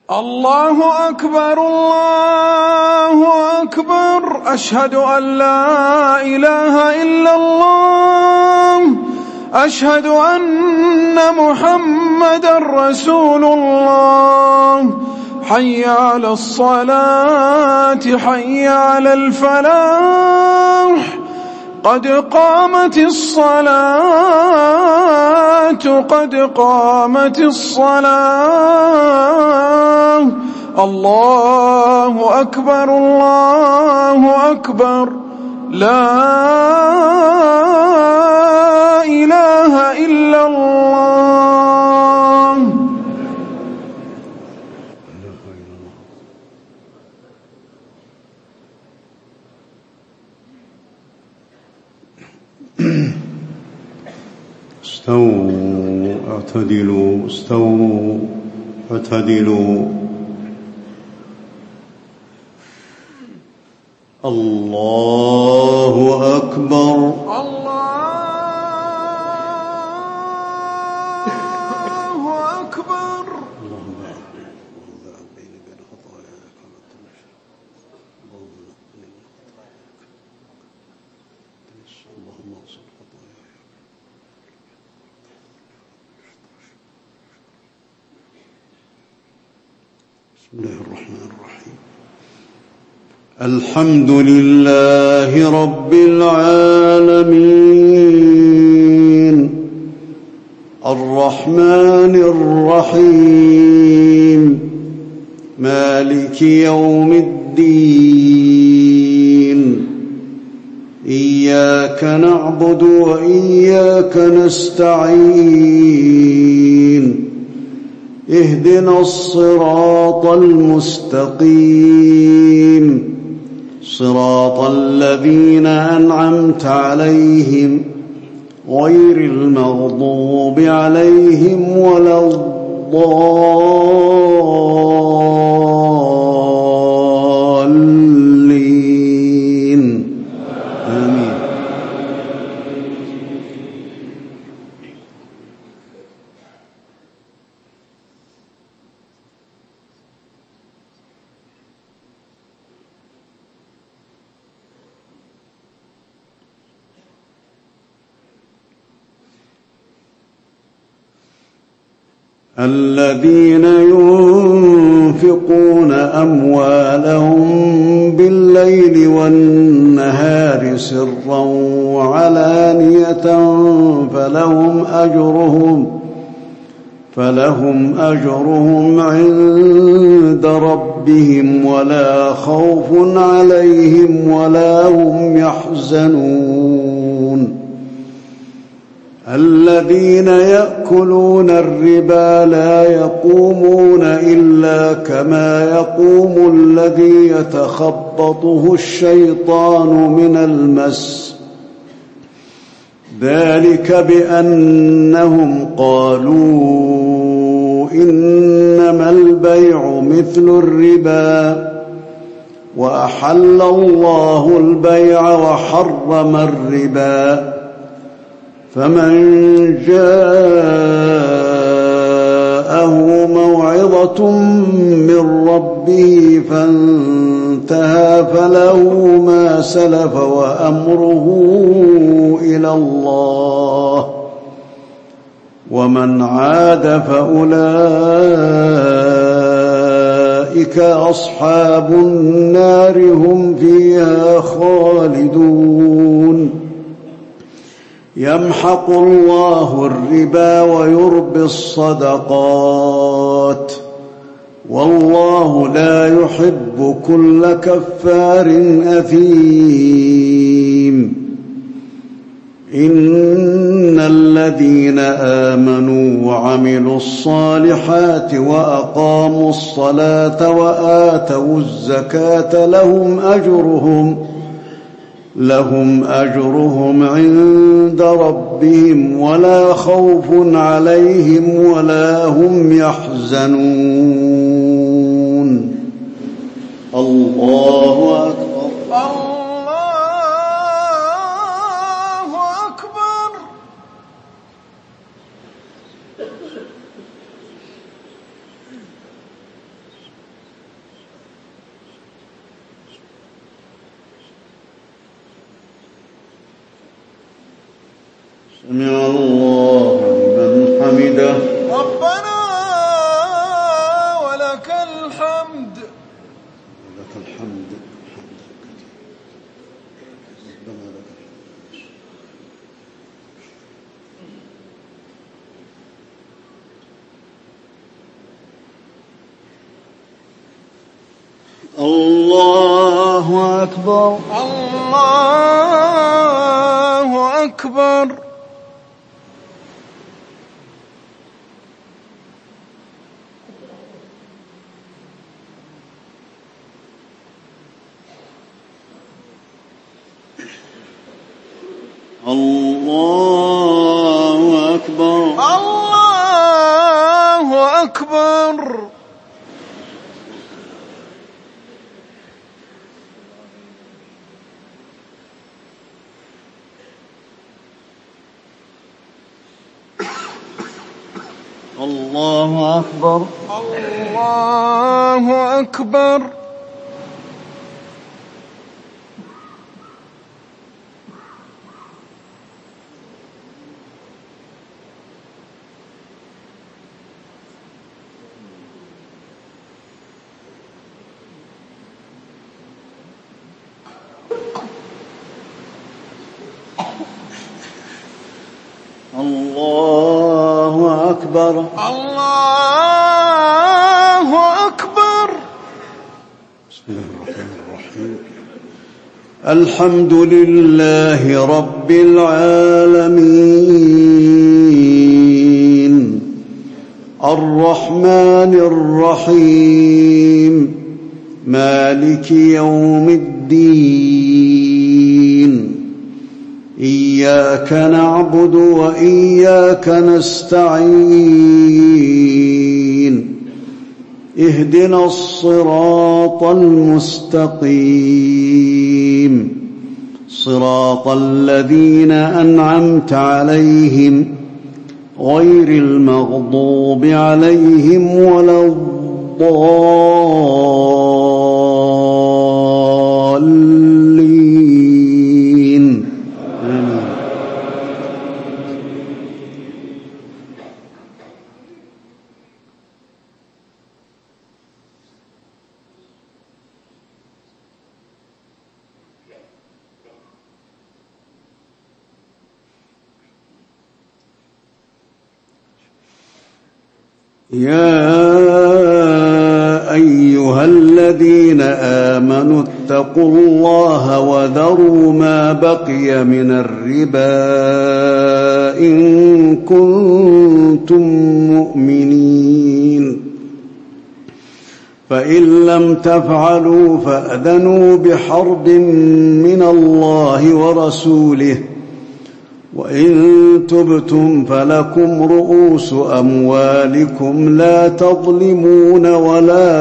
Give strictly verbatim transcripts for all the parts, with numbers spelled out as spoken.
الله أكبر الله أكبر أشهد أن لا إله إلا الله أشهد أن محمدا رسول الله حي على الصلاة حي على الفلاح قد قامت الصلاة قد قامت الصلاة الله أكبر الله أكبر لا إله إلا الله. استووا اعتدلوا استووا اعتدلوا. الله أكبر الله أكبر. اللهم باعد بيني وبين خطاياي كما تمشي اللهم نقني من خطاياك اللهم اغفر خطاياي. بسم الله الرحمن الرحيم. الحمد لله رب العالمين الرحمن الرحيم مالك يوم الدين إياك نعبد وإياك نستعين اهدنا الصراط المستقيم صراط الذين أنعمت عليهم غير المغضوب عليهم ولا الضالين آمين. الذين ينفقون أموالهم بالليل والنهار سرا وعلانية فلهم أجرهم فلهم أجرهم عند ربهم ولا خوف عليهم ولا هم يحزنون. الذين يأكلون الربا لا يقومون إلا كما يقوم الذي يتخبطه الشيطان من المس ذلك بأنهم قالوا إنما البيع مثل الربا وأحل الله البيع وحرم الربا فمن جاءه موعظة من ربه فانتهى فله ما سلف وأمره إلى الله ومن عاد فأولئك أصحاب النار هم فيها خالدون. يمحق الله الربا ويربي الصدقات والله لا يحب كل كفار أثيم. إن الذين آمنوا وعملوا الصالحات وأقاموا الصلاة وآتوا الزكاة لهم أجرهم لهم أجرهم عند ربهم ولا خوف عليهم ولا هم يحزنون. الله أكبر الله أكبر. سمع الله لمن حمده ربنا ولك الحمد ولك الحمد ربنا لك الحمد. الله أكبر الله أكبر. الله أكبر الله أكبر. الله أكبر الله أكبر. الله أكبر الله أكبر. بسم الله الرحمن الرحيم. الحمد لله رب العالمين الرحمن الرحيم مالك يوم الدين إياك نعبد وإياك نستعين اهدنا الصراط المستقيم صراط الذين أنعمت عليهم غير المغضوب عليهم ولا الضالين. يا أيها الذين آمنوا اتقوا الله وذروا ما بقي من الربا إن كنتم مؤمنين فإن لم تفعلوا فأذنوا بحرب من الله ورسوله وإن تبتم فلكم رؤوس أموالكم لا تظلمون ولا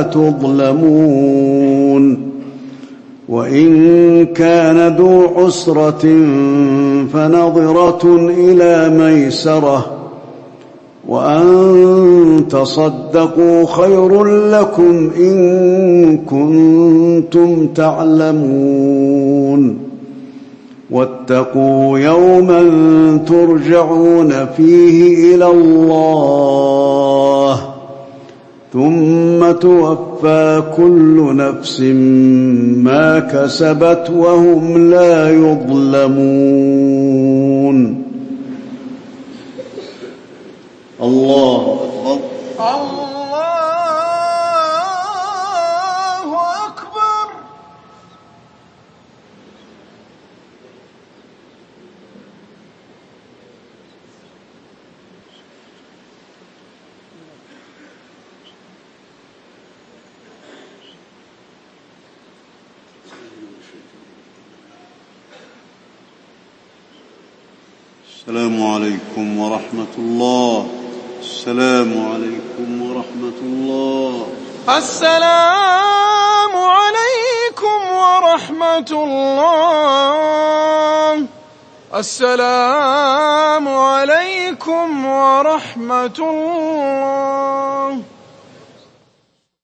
تظلمون وإن كان ذو عسرة فنظرة إلى ميسرة وأن تصدقوا خير لكم إن كنتم تعلمون واتقوا يوما ترجعون فيه إلى الله ثم توفى كل نفس ما كسبت وهم لا يظلمون. الله أكبر الله أكبر. السلام عليكم ورحمة الله. السلام عليكم ورحمة الله. السلام عليكم ورحمة الله. السلام عليكم ورحمة الله.